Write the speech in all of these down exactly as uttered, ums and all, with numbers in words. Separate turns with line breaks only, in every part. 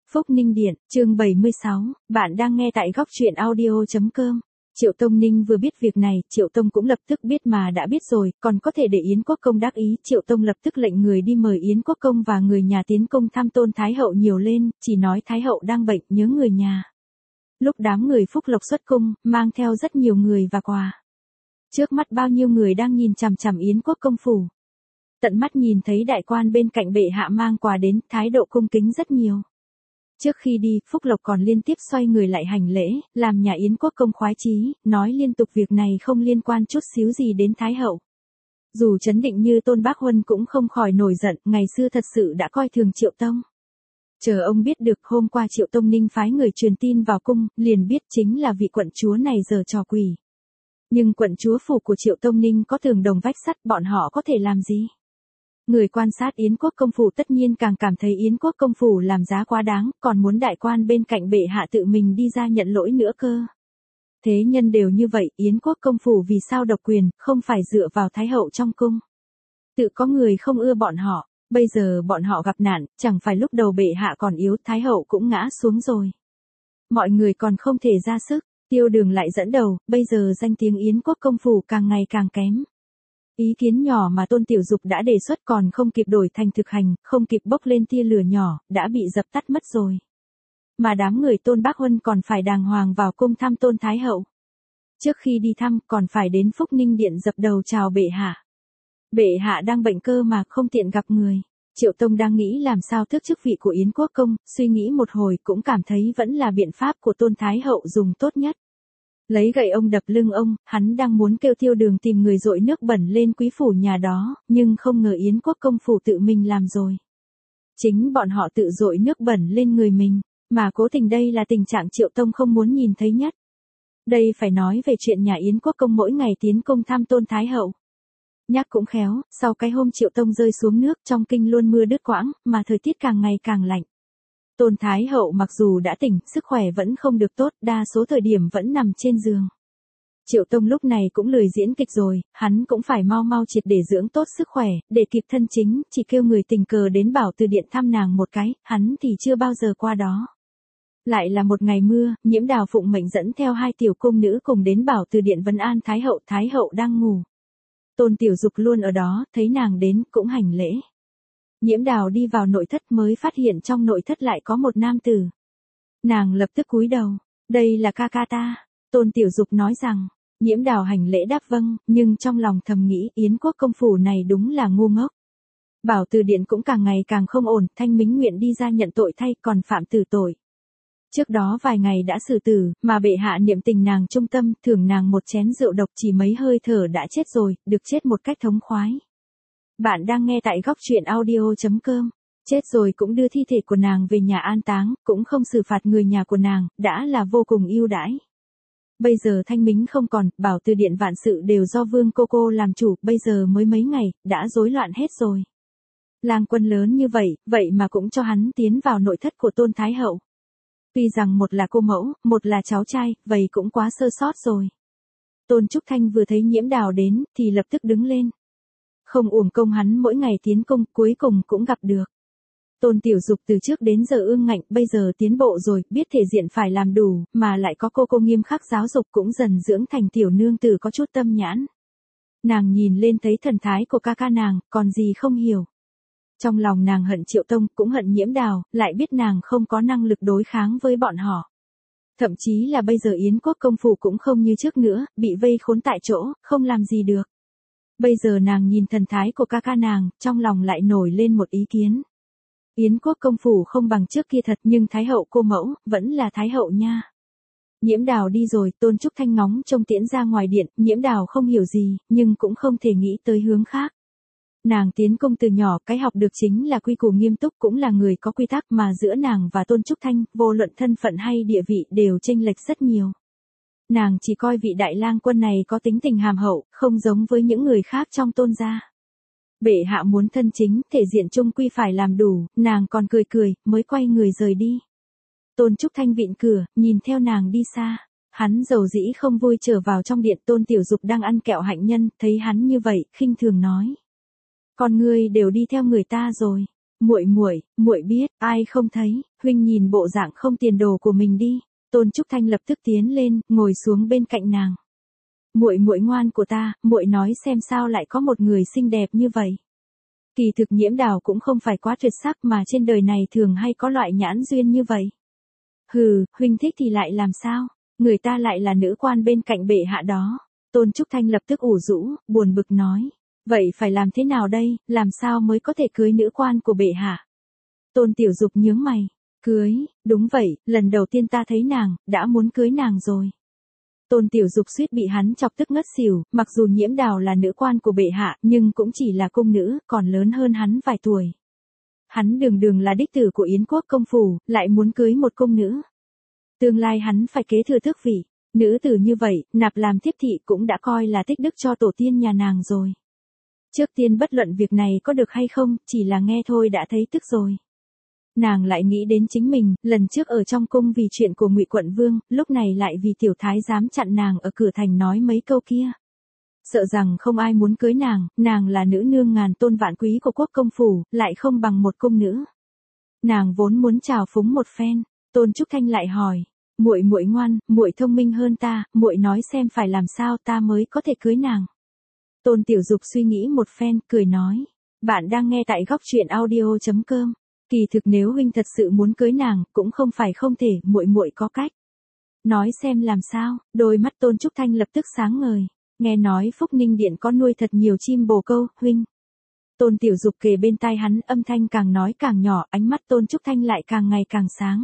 Phúc Ninh Điện, chương bảy mươi sáu, bạn đang nghe tại góc truyện audio chấm com. Triệu Tông Ninh vừa biết việc này, Triệu Tông cũng lập tức biết mà đã biết rồi, còn có thể để Yến Quốc Công đắc ý. Triệu Tông lập tức lệnh người đi mời Yến Quốc Công và người nhà tiến công thăm Tôn Thái Hậu nhiều lên, chỉ nói Thái Hậu đang bệnh, nhớ người nhà. Lúc đám người Phúc Lộc xuất cung, mang theo rất nhiều người và quà. Trước mắt bao nhiêu người đang nhìn chằm chằm Yến Quốc Công phủ. Tận mắt nhìn thấy đại quan bên cạnh bệ hạ mang quà đến, thái độ cung kính rất nhiều. Trước khi đi, Phúc Lộc còn liên tiếp xoay người lại hành lễ, làm nhà Yến Quốc Công khoái chí, nói liên tục việc này không liên quan chút xíu gì đến Thái Hậu. Dù chấn định như Tôn Bác Huân cũng không khỏi nổi giận, ngày xưa thật sự đã coi thường Triệu Tông. Chờ ông biết được hôm qua Triệu Tông Ninh phái người truyền tin vào cung, liền biết chính là vị quận chúa này giở trò quỷ. Nhưng quận chúa phủ của Triệu Tông Ninh có tường đồng vách sắt, bọn họ có thể làm gì? Người quan sát Yến Quốc Công phủ tất nhiên càng cảm thấy Yến Quốc Công phủ làm giá quá đáng, còn muốn đại quan bên cạnh bệ hạ tự mình đi ra nhận lỗi nữa cơ. Thế nhân đều như vậy, Yến Quốc Công phủ vì sao độc quyền, không phải dựa vào Thái Hậu trong cung. Tự có người không ưa bọn họ, bây giờ bọn họ gặp nạn, chẳng phải lúc đầu bệ hạ còn yếu, Thái Hậu cũng ngã xuống rồi. Mọi người còn không thể ra sức, Tiêu Đường lại dẫn đầu, bây giờ danh tiếng Yến Quốc Công phủ càng ngày càng kém. Ý kiến nhỏ mà Tôn Tiểu Dục đã đề xuất còn không kịp đổi thành thực hành, không kịp bốc lên tia lửa nhỏ, đã bị dập tắt mất rồi. Mà đám người Tôn Bác Huân còn phải đàng hoàng vào cung thăm Tôn Thái Hậu. Trước khi đi thăm, còn phải đến Phúc Ninh Điện dập đầu chào bệ hạ. Bệ hạ đang bệnh cơ mà không tiện gặp người. Triệu Tông đang nghĩ làm sao tước chức vị của Yến Quốc Công, suy nghĩ một hồi cũng cảm thấy vẫn là biện pháp của Tôn Thái Hậu dùng tốt nhất. Lấy gậy ông đập lưng ông, hắn đang muốn kêu Tiêu Đường tìm người dội nước bẩn lên quý phủ nhà đó, nhưng không ngờ Yến Quốc Công phủ tự mình làm rồi. Chính bọn họ tự dội nước bẩn lên người mình, mà cố tình đây là tình trạng Triệu Tông không muốn nhìn thấy nhất. Đây phải nói về chuyện nhà Yến Quốc Công mỗi ngày tiến công thăm Tôn Thái Hậu. Nhắc cũng khéo, sau cái hôm Triệu Tông rơi xuống nước trong kinh luôn mưa đứt quãng, mà thời tiết càng ngày càng lạnh. Tôn Thái Hậu mặc dù đã tỉnh, sức khỏe vẫn không được tốt, đa số thời điểm vẫn nằm trên giường. Triệu Tông lúc này cũng lười diễn kịch rồi, hắn cũng phải mau mau triệt để dưỡng tốt sức khỏe, để kịp thân chính, chỉ kêu người tình cờ đến Bảo Từ Điện thăm nàng một cái, hắn thì chưa bao giờ qua đó. Lại là một ngày mưa, Nhiễm Đào phụng mệnh dẫn theo hai tiểu cung nữ cùng đến Bảo Từ Điện vấn an Thái Hậu, Thái Hậu đang ngủ. Tôn Tiểu Dục luôn ở đó, thấy nàng đến, cũng hành lễ. Nhiễm Đào đi vào nội thất mới phát hiện trong nội thất lại có một nam tử. Nàng lập tức cúi đầu, đây là ca ca ta. Tôn Tiểu Dục nói rằng, Nhiễm Đào hành lễ đáp vâng, nhưng trong lòng thầm nghĩ Yến Quốc Công phủ này đúng là ngu ngốc. Bảo Từ Điện cũng càng ngày càng không ổn, Thanh Mính nguyện đi ra nhận tội thay, còn phạm tử tội. Trước đó vài ngày đã xử tử, mà bệ hạ niệm tình nàng trung tâm, thưởng nàng một chén rượu độc, chỉ mấy hơi thở đã chết rồi, được chết một cách thống khoái. Bạn đang nghe tại góc truyện audio chấm com. Chết rồi cũng đưa thi thể của nàng về nhà an táng, cũng không xử phạt người nhà của nàng, đã là vô cùng ưu đãi. Bây giờ Thanh Mính không còn, Bảo Từ Điện vạn sự đều do Vương cô cô làm chủ, bây giờ mới mấy ngày, đã rối loạn hết rồi. Lang quân lớn như vậy, vậy mà cũng cho hắn tiến vào nội thất của Tôn Thái Hậu. Tuy rằng một là cô mẫu, một là cháu trai, vậy cũng quá sơ sót rồi. Tôn Trúc Thanh vừa thấy Nhiễm Đào đến, thì lập tức đứng lên. Không uổng công hắn mỗi ngày tiến công, cuối cùng cũng gặp được. Tôn Tiểu Dục từ trước đến giờ ương ngạnh, bây giờ tiến bộ rồi, biết thể diện phải làm đủ, mà lại có cô cô nghiêm khắc giáo dục cũng dần dưỡng thành tiểu nương tử có chút tâm nhãn. Nàng nhìn lên thấy thần thái của ca ca nàng, còn gì không hiểu. Trong lòng nàng hận Triệu Tông, cũng hận Nhiễm Đào, lại biết nàng không có năng lực đối kháng với bọn họ. Thậm chí là bây giờ Yến Quốc Công phủ cũng không như trước nữa, bị vây khốn tại chỗ, không làm gì được. Bây giờ nàng nhìn thần thái của ca ca nàng, trong lòng lại nổi lên một ý kiến. Yến Quốc Công phủ không bằng trước kia thật, nhưng Thái Hậu cô mẫu, vẫn là Thái Hậu nha. Nhiễm Đào đi rồi, Tôn Trúc Thanh ngóng trông tiễn ra ngoài điện, Nhiễm Đào không hiểu gì, nhưng cũng không thể nghĩ tới hướng khác. Nàng tiến công từ nhỏ, cái học được chính là quy củ nghiêm túc, cũng là người có quy tắc, mà giữa nàng và Tôn Trúc Thanh, vô luận thân phận hay địa vị đều chênh lệch rất nhiều. Nàng chỉ coi vị đại lang quân này có tính tình hàm hậu, không giống với những người khác trong Tôn gia. Bệ hạ muốn thân chính, thể diện chung quy phải làm đủ, nàng còn cười cười, mới quay người rời đi. Tôn Trúc Thanh vịn cửa, nhìn theo nàng đi xa. Hắn dầu dĩ không vui trở vào trong điện. Tôn Tiểu Dục đang ăn kẹo hạnh nhân, thấy hắn như vậy, khinh thường nói. Con ngươi đều đi theo người ta rồi. Muội muội, muội biết, ai không thấy, huynh nhìn bộ dạng không tiền đồ của mình đi. Tôn Trúc Thanh lập tức tiến lên, ngồi xuống bên cạnh nàng. Muội muội ngoan của ta, muội nói xem sao lại có một người xinh đẹp như vậy. Kỳ thực Nhiễm Đào cũng không phải quá tuyệt sắc mà trên đời này thường hay có loại nhãn duyên như vậy. Hừ, huynh thích thì lại làm sao, người ta lại là nữ quan bên cạnh bệ hạ đó. Tôn Trúc Thanh lập tức ủ rũ, buồn bực nói. Vậy phải làm thế nào đây, làm sao mới có thể cưới nữ quan của bệ hạ? Tôn Tiểu Dục nhướng mày. Cưới, đúng vậy, lần đầu tiên ta thấy nàng, đã muốn cưới nàng rồi. Tôn Tiểu Dục suýt bị hắn chọc tức ngất xỉu, mặc dù Nhiễm Đào là nữ quan của bệ hạ, nhưng cũng chỉ là cung nữ, còn lớn hơn hắn vài tuổi. Hắn đường đường là đích tử của Yến quốc công phủ, lại muốn cưới một cung nữ. Tương lai hắn phải kế thừa tước vị, nữ tử như vậy, nạp làm thiếp thị cũng đã coi là tích đức cho tổ tiên nhà nàng rồi. Trước tiên bất luận việc này có được hay không, chỉ là nghe thôi đã thấy tức rồi. Nàng lại nghĩ đến chính mình, lần trước ở trong cung vì chuyện của Ngụy Quận Vương, lúc này lại vì tiểu thái dám chặn nàng ở cửa thành nói mấy câu kia. Sợ rằng không ai muốn cưới nàng, nàng là nữ nương ngàn tôn vạn quý của quốc công phủ, lại không bằng một cung nữ. Nàng vốn muốn trào phúng một phen, Tôn Trúc Thanh lại hỏi, muội muội ngoan, muội thông minh hơn ta, muội nói xem phải làm sao ta mới có thể cưới nàng. Tôn Tiểu Dục suy nghĩ một phen, cười nói, bạn đang nghe tại góc truyện audio chấm com. Kỳ thực nếu huynh thật sự muốn cưới nàng, cũng không phải không thể, muội muội có cách. Nói xem làm sao, đôi mắt Tôn Trúc Thanh lập tức sáng ngời, nghe nói Phúc Ninh Điện có nuôi thật nhiều chim bồ câu, huynh. Tôn Tiểu Dục kề bên tai hắn, âm thanh càng nói càng nhỏ, ánh mắt Tôn Trúc Thanh lại càng ngày càng sáng.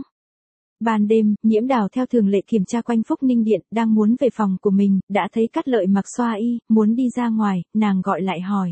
Ban đêm, Nhiễm Đào theo thường lệ kiểm tra quanh Phúc Ninh Điện, đang muốn về phòng của mình, đã thấy Cát Lợi mặc xoa y, muốn đi ra ngoài, nàng gọi lại hỏi.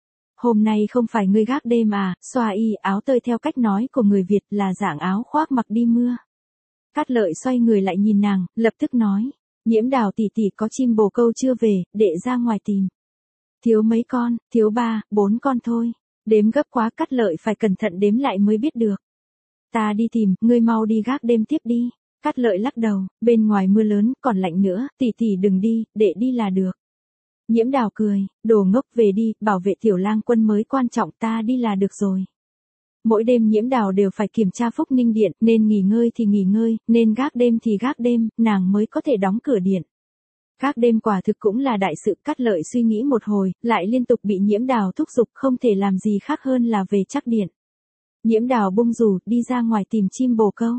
Hôm nay không phải ngươi gác đêm à, xoa y áo tơi theo cách nói của người Việt là dạng áo khoác mặc đi mưa. Cát Lợi xoay người lại nhìn nàng, lập tức nói, Nhiễm Đào tỷ tỷ có chim bồ câu chưa về, đệ ra ngoài tìm. Thiếu mấy con, thiếu ba, bốn con thôi, đếm gấp quá Cát Lợi phải cẩn thận đếm lại mới biết được. Ta đi tìm, ngươi mau đi gác đêm tiếp đi. Cát Lợi lắc đầu, bên ngoài mưa lớn, còn lạnh nữa, tỷ tỷ đừng đi, đệ đi là được. Nhiễm Đào cười, đồ ngốc về đi, bảo vệ tiểu lang quân mới quan trọng, ta đi là được rồi. Mỗi đêm Nhiễm Đào đều phải kiểm tra Phúc Ninh Điện, nên nghỉ ngơi thì nghỉ ngơi, nên gác đêm thì gác đêm, nàng mới có thể đóng cửa điện. Gác đêm quả thực cũng là đại sự. Cát Lợi suy nghĩ một hồi, lại liên tục bị Nhiễm Đào thúc giục, không thể làm gì khác hơn là về chắc điện. Nhiễm Đào bung dù, đi ra ngoài tìm chim bồ câu.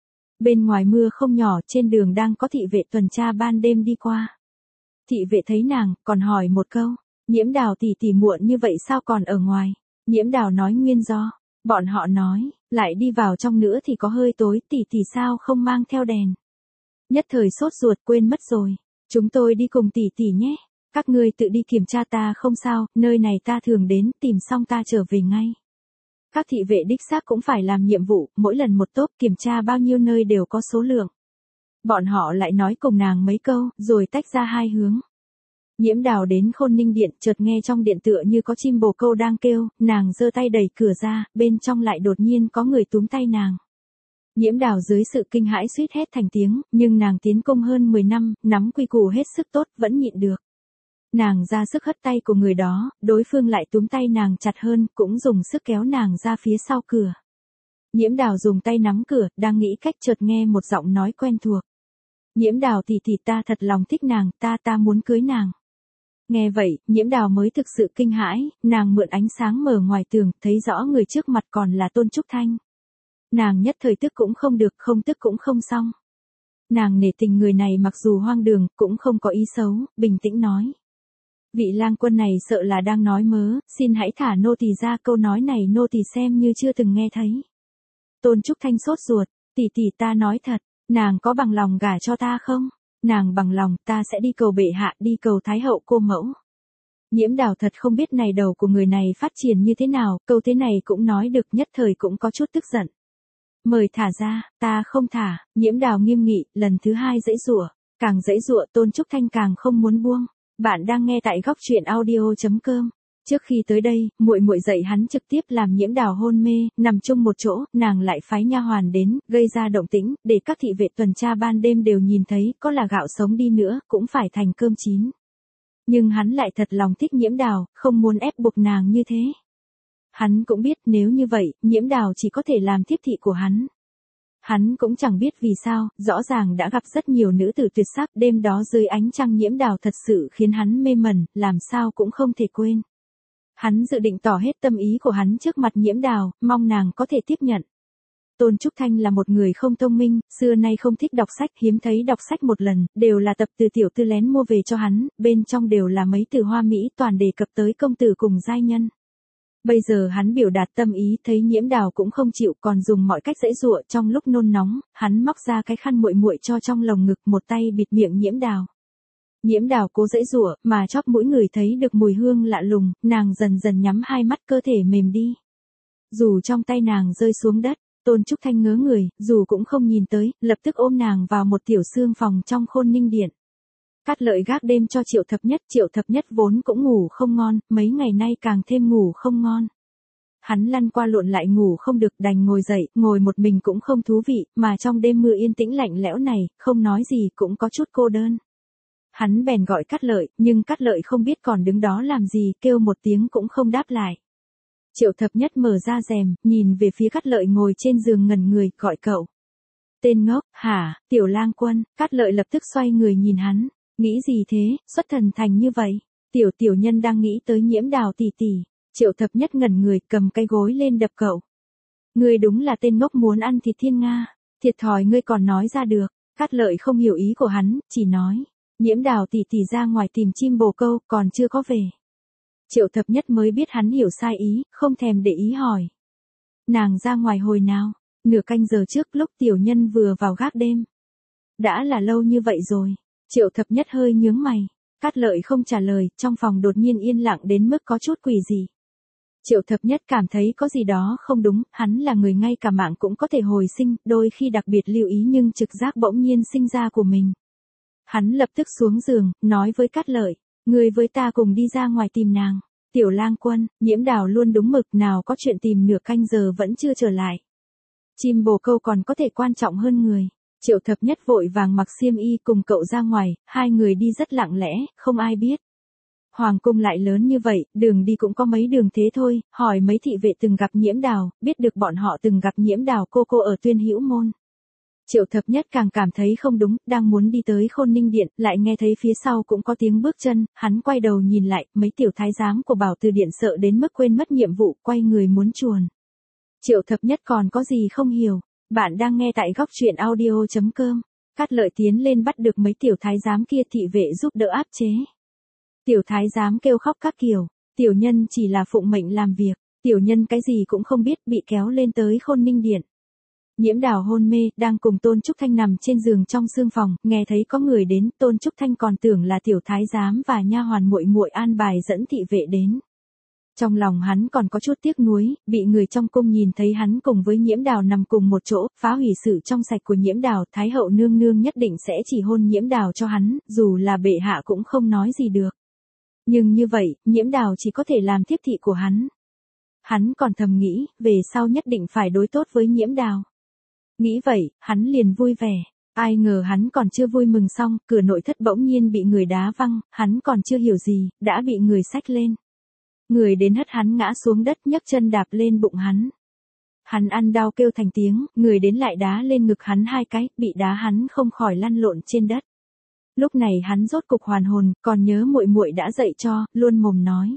Bên ngoài mưa không nhỏ, trên đường đang có thị vệ tuần tra ban đêm đi qua. Thị vệ thấy nàng, còn hỏi một câu, Nhiễm Đào tỷ tỷ muộn như vậy sao còn ở ngoài? Nhiễm Đào nói nguyên do, bọn họ nói, lại đi vào trong nữa thì có hơi tối, tỷ tỷ sao không mang theo đèn? Nhất thời sốt ruột quên mất rồi, chúng tôi đi cùng tỷ tỷ nhé, các ngươi tự đi kiểm tra ta không sao, nơi này ta thường đến, tìm xong ta trở về ngay. Các thị vệ đích xác cũng phải làm nhiệm vụ, mỗi lần một tốp kiểm tra bao nhiêu nơi đều có số lượng. Bọn họ lại nói cùng nàng mấy câu, rồi tách ra hai hướng. Nhiễm Đào đến Khôn Ninh Điện, chợt nghe trong điện tựa như có chim bồ câu đang kêu, nàng giơ tay đẩy cửa ra, bên trong lại đột nhiên có người túm tay nàng. Nhiễm Đào dưới sự kinh hãi suýt hét thành tiếng, nhưng nàng tiến công hơn mười năm, nắm quy củ hết sức tốt, vẫn nhịn được. Nàng ra sức hất tay của người đó, đối phương lại túm tay nàng chặt hơn, cũng dùng sức kéo nàng ra phía sau cửa. Nhiễm Đào dùng tay nắm cửa, đang nghĩ cách chợt nghe một giọng nói quen thuộc. Nhiễm Đào tỷ tỷ ta thật lòng thích nàng, ta ta muốn cưới nàng. Nghe vậy, Nhiễm Đào mới thực sự kinh hãi, nàng mượn ánh sáng mở ngoài tường, thấy rõ người trước mặt còn là Tôn Trúc Thanh. Nàng nhất thời tức cũng không được, không tức cũng không xong. Nàng nể tình người này mặc dù hoang đường, cũng không có ý xấu, bình tĩnh nói. Vị lang quân này sợ là đang nói mớ, xin hãy thả nô tỳ ra, câu nói này nô tỳ xem như chưa từng nghe thấy. Tôn Trúc Thanh sốt ruột, tỷ tỷ ta nói thật, nàng có bằng lòng gả cho ta không? Nàng bằng lòng, ta sẽ đi cầu bệ hạ, đi cầu thái hậu cô mẫu. Nhiễm Đào thật không biết này đầu của người này phát triển như thế nào, câu thế này cũng nói được, nhất thời cũng có chút tức giận. Mời thả ra, ta không thả. Nhiễm Đào nghiêm nghị, lần thứ hai giãy giụa, càng giãy giụa Tôn Trúc Thanh càng không muốn buông. Bạn đang nghe tại góc truyện audio chấm com. Trước khi tới đây, muội muội dạy hắn trực tiếp làm Nhiễm Đào hôn mê, nằm chung một chỗ, nàng lại phái nha hoàn đến, gây ra động tĩnh, để các thị vệ tuần tra ban đêm đều nhìn thấy, có là gạo sống đi nữa, cũng phải thành cơm chín. Nhưng hắn lại thật lòng thích Nhiễm Đào, không muốn ép buộc nàng như thế. Hắn cũng biết nếu như vậy, Nhiễm Đào chỉ có thể làm tiếp thị của hắn. Hắn cũng chẳng biết vì sao, rõ ràng đã gặp rất nhiều nữ tử tuyệt sắc, đêm đó dưới ánh trăng Nhiễm Đào thật sự khiến hắn mê mẩn, làm sao cũng không thể quên. Hắn dự định tỏ hết tâm ý của hắn trước mặt Nhiễm Đào, mong nàng có thể tiếp nhận. Tôn Trúc Thanh là một người không thông minh, xưa nay không thích đọc sách, hiếm thấy đọc sách một lần, đều là tập từ tiểu tư lén mua về cho hắn, bên trong đều là mấy từ hoa mỹ toàn đề cập tới công tử cùng giai nhân. Bây giờ hắn biểu đạt tâm ý, thấy Nhiễm Đào cũng không chịu, còn dùng mọi cách giãy giụa, trong lúc nôn nóng, hắn móc ra cái khăn muội muội cho trong lồng ngực, một tay bịt miệng Nhiễm Đào. Nhiễm Đào cố giãy giụa, mà chóp mũi người thấy được mùi hương lạ lùng, nàng dần dần nhắm hai mắt, cơ thể mềm đi. Dù trong tay nàng rơi xuống đất, Tôn Trúc Thanh ngớ người, dù cũng không nhìn tới, lập tức ôm nàng vào một tiểu xương phòng trong Khôn Ninh Điện. Cát Lợi gác đêm cho Triệu Thập Nhất, Triệu Thập Nhất vốn cũng ngủ không ngon, mấy ngày nay càng thêm ngủ không ngon. Hắn lăn qua lộn lại ngủ không được, đành ngồi dậy, ngồi một mình cũng không thú vị, mà trong đêm mưa yên tĩnh lạnh lẽo này, không nói gì cũng có chút cô đơn. Hắn bèn gọi Cát Lợi, nhưng Cát Lợi không biết còn đứng đó làm gì, kêu một tiếng cũng không đáp lại. Triệu Thập Nhất mở ra rèm, nhìn về phía Cát Lợi ngồi trên giường ngẩn người, gọi cậu. Tên ngốc, hả, Tiểu Lang Quân. Cát Lợi lập tức xoay người nhìn hắn, nghĩ gì thế, xuất thần thành như vậy. Tiểu tiểu nhân đang nghĩ tới Nhiễm Đào tỷ tỷ. Triệu Thập Nhất ngẩn người, cầm cái gối lên đập cậu. Ngươi đúng là tên ngốc, muốn ăn thịt thiên nga, thiệt thòi ngươi còn nói ra được. Cát Lợi không hiểu ý của hắn, chỉ nói, Nhiễm Đào tỷ tỷ ra ngoài tìm chim bồ câu, còn chưa có về. Triệu Thập Nhất mới biết hắn hiểu sai ý, không thèm để ý hỏi. Nàng ra ngoài hồi nào? Nửa canh giờ trước, lúc tiểu nhân vừa vào gác đêm. Đã là lâu như vậy rồi. Triệu Thập Nhất hơi nhướng mày. Cát Lợi không trả lời, trong phòng đột nhiên yên lặng đến mức có chút quỷ dị. Triệu Thập Nhất cảm thấy có gì đó không đúng, hắn là người ngay cả mạng cũng có thể hồi sinh, đôi khi đặc biệt lưu ý nhưng trực giác bỗng nhiên sinh ra của mình. Hắn lập tức xuống giường, nói với Cát Lợi, ngươi với ta cùng đi ra ngoài tìm nàng. Tiểu Lang Quân, Nhiễm Đào luôn đúng mực, nào có chuyện tìm nửa canh giờ vẫn chưa trở lại. Chim bồ câu còn có thể quan trọng hơn người. Triệu Thập Nhất vội vàng mặc xiêm y cùng cậu ra ngoài, hai người đi rất lặng lẽ, không ai biết. Hoàng cung lại lớn như vậy, đường đi cũng có mấy đường thế thôi, hỏi mấy thị vệ từng gặp Nhiễm Đào, biết được bọn họ từng gặp Nhiễm Đào cô cô ở Tuyên Hữu Môn. Triệu Thập Nhất càng cảm thấy không đúng, đang muốn đi tới Khôn Ninh Điện, lại nghe thấy phía sau cũng có tiếng bước chân, hắn quay đầu nhìn lại, mấy tiểu thái giám của Bảo Từ Điện sợ đến mức quên mất nhiệm vụ, quay người muốn chuồn. Triệu Thập Nhất còn có gì không hiểu, bạn đang nghe tại góc truyện audio chấm com. Cát Lợi tiến lên bắt được mấy tiểu thái giám kia, thị vệ giúp đỡ áp chế. Tiểu thái giám kêu khóc các kiểu, tiểu nhân chỉ là phụng mệnh làm việc, tiểu nhân cái gì cũng không biết, bị kéo lên tới Khôn Ninh Điện. Nhiễm Đào hôn mê, đang cùng Tôn Trúc Thanh nằm trên giường trong sương phòng, nghe thấy có người đến, Tôn Trúc Thanh còn tưởng là tiểu thái giám và nha hoàn muội muội an bài dẫn thị vệ đến. Trong lòng hắn còn có chút tiếc nuối, bị người trong cung nhìn thấy hắn cùng với Nhiễm Đào nằm cùng một chỗ, phá hủy sự trong sạch của Nhiễm Đào, Thái hậu nương nương nhất định sẽ chỉ hôn Nhiễm Đào cho hắn, dù là bệ hạ cũng không nói gì được. Nhưng như vậy, Nhiễm Đào chỉ có thể làm tiếp thị của hắn. Hắn còn thầm nghĩ, về sau nhất định phải đối tốt với Nhiễm Đào. Nghĩ vậy, hắn liền vui vẻ. Ai ngờ hắn còn chưa vui mừng xong, cửa nội thất bỗng nhiên bị người đá văng, hắn còn chưa hiểu gì, đã bị người xách lên. Người đến hất hắn ngã xuống đất, nhấc chân đạp lên bụng hắn. Hắn ăn đau kêu thành tiếng, người đến lại đá lên ngực hắn hai cái, bị đá hắn không khỏi lăn lộn trên đất. Lúc này hắn rốt cục hoàn hồn, còn nhớ muội muội đã dạy cho, luôn mồm nói.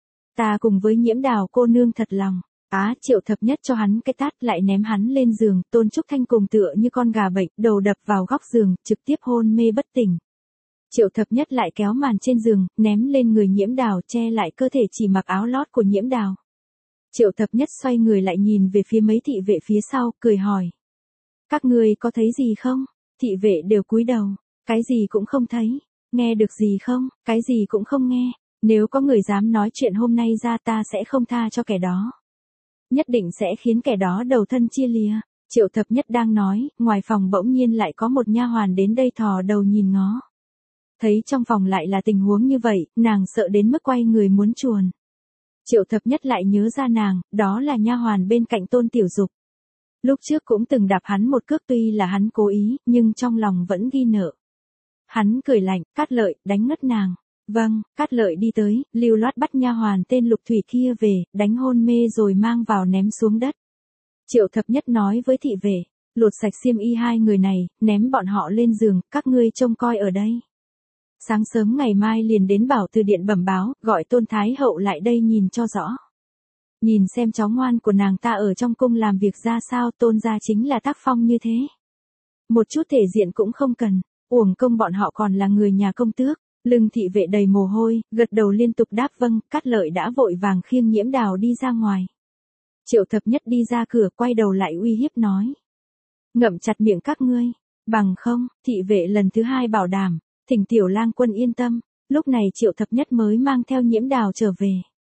Ta cùng với Nhiễm Đào cô nương thật lòng. Á, Triệu Thập Nhất cho hắn cái tát, lại ném hắn lên giường, Tôn Trúc Thanh cùng tựa như con gà bệnh, đầu đập vào góc giường, trực tiếp hôn mê bất tỉnh. Triệu Thập Nhất lại kéo màn trên giường, ném lên người Nhiễm Đào, che lại cơ thể chỉ mặc áo lót của Nhiễm Đào. Triệu Thập Nhất xoay người lại nhìn về phía mấy thị vệ phía sau, cười hỏi. Các ngươi có thấy gì không? Thị vệ đều cúi đầu, cái gì cũng không thấy. Nghe được gì không? Cái gì cũng không nghe. Nếu có người dám nói chuyện hôm nay ra, ta sẽ không tha cho kẻ đó. Nhất định sẽ khiến kẻ đó đầu thân chia lìa. Triệu Thập Nhất đang nói, ngoài phòng bỗng nhiên lại có một nha hoàn đến đây thò đầu nhìn ngó. Thấy trong phòng lại là tình huống như vậy, nàng sợ đến mức quay người muốn chuồn. Triệu Thập Nhất lại nhớ ra nàng, đó là nha hoàn bên cạnh Tôn Tiểu Dục. Lúc trước cũng từng đạp hắn một cước, tuy là hắn cố ý, nhưng trong lòng vẫn ghi nợ. Hắn cười lạnh, Cát Lợi, đánh ngất nàng. Vâng, Cát Lợi đi tới, lưu loát bắt nha hoàn tên Lục Thủy kia về, đánh hôn mê rồi mang vào ném xuống đất. Triệu Thập Nhất nói với thị vệ, lột sạch xiêm y hai người này, ném bọn họ lên giường, các ngươi trông coi ở đây. Sáng sớm ngày mai liền đến Bảo Từ Điện bẩm báo, gọi Tôn Thái Hậu lại đây nhìn cho rõ. Nhìn xem cháu ngoan của nàng ta ở trong cung làm việc ra sao, Tôn gia chính là tác phong như thế. Một chút thể diện cũng không cần, uổng công bọn họ còn là người nhà công tước. Lưng thị vệ đầy mồ hôi, gật đầu liên tục đáp vâng, Cát Lợi đã vội vàng khiêng Nhiễm Đào đi ra ngoài. Triệu Thập Nhất đi ra cửa quay đầu lại uy hiếp nói. Ngậm chặt miệng các ngươi, bằng không, thị vệ lần thứ hai bảo đảm, thỉnh tiểu lang quân yên tâm, lúc này Triệu Thập Nhất mới mang theo Nhiễm Đào trở về.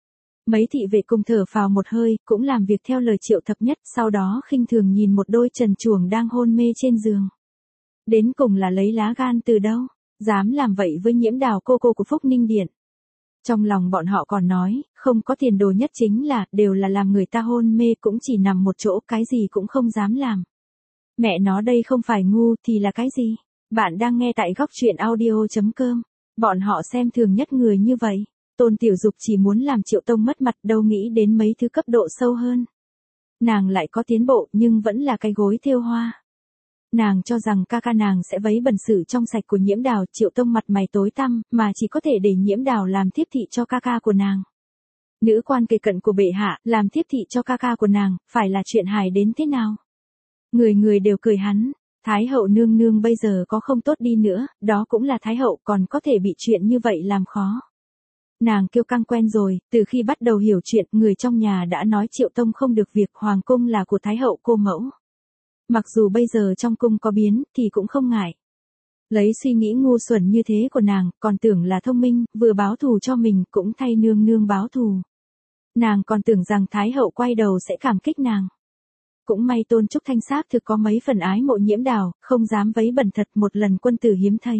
Mấy thị vệ cùng thở phào một hơi, cũng làm việc theo lời Triệu Thập Nhất, sau đó khinh thường nhìn một đôi trần truồng đang hôn mê trên giường. Đến cùng là lấy lá gan từ đâu, dám làm vậy với Nhiễm Đào cô cô của Phúc Ninh Điện. Trong lòng bọn họ còn nói, không có tiền đồ nhất chính là, đều là làm người ta hôn mê cũng chỉ nằm một chỗ, cái gì cũng không dám làm. Mẹ nó đây không phải ngu thì là cái gì? Bạn đang nghe tại góc truyện audio chấm com. Bọn họ xem thường nhất người như vậy. Tôn Tiểu Dục chỉ muốn làm Triệu Tông mất mặt, đâu nghĩ đến mấy thứ cấp độ sâu hơn. Nàng lại có tiến bộ nhưng vẫn là cái gối thêu hoa. Nàng cho rằng ca ca nàng sẽ vấy bẩn sự trong sạch của Nhiễm Đào, Triệu Tông mặt mày tối tăm, mà chỉ có thể để Nhiễm Đào làm thiếp thị cho ca ca của nàng. Nữ quan kề cận của bệ hạ, làm thiếp thị cho ca ca của nàng, phải là chuyện hài đến thế nào? Người người đều cười hắn, Thái hậu nương nương bây giờ có không tốt đi nữa, đó cũng là Thái hậu còn có thể bị chuyện như vậy làm khó. Nàng kiêu căng quen rồi, từ khi bắt đầu hiểu chuyện, người trong nhà đã nói Triệu Tông không được việc, hoàng cung là của Thái hậu cô mẫu. Mặc dù bây giờ trong cung có biến, thì cũng không ngại. Lấy suy nghĩ ngu xuẩn như thế của nàng, còn tưởng là thông minh, vừa báo thù cho mình, cũng thay nương nương báo thù. Nàng còn tưởng rằng Thái hậu quay đầu sẽ cảm kích nàng. Cũng may Tôn Trúc Thanh xác thực có mấy phần ái mộ Nhiễm Đào, không dám vấy bẩn thật một lần quân tử hiếm thấy.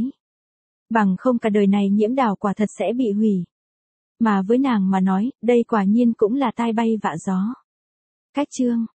Bằng không cả đời này Nhiễm Đào quả thật sẽ bị hủy. Mà với nàng mà nói, đây quả nhiên cũng là tai bay vạ gió. Cách chương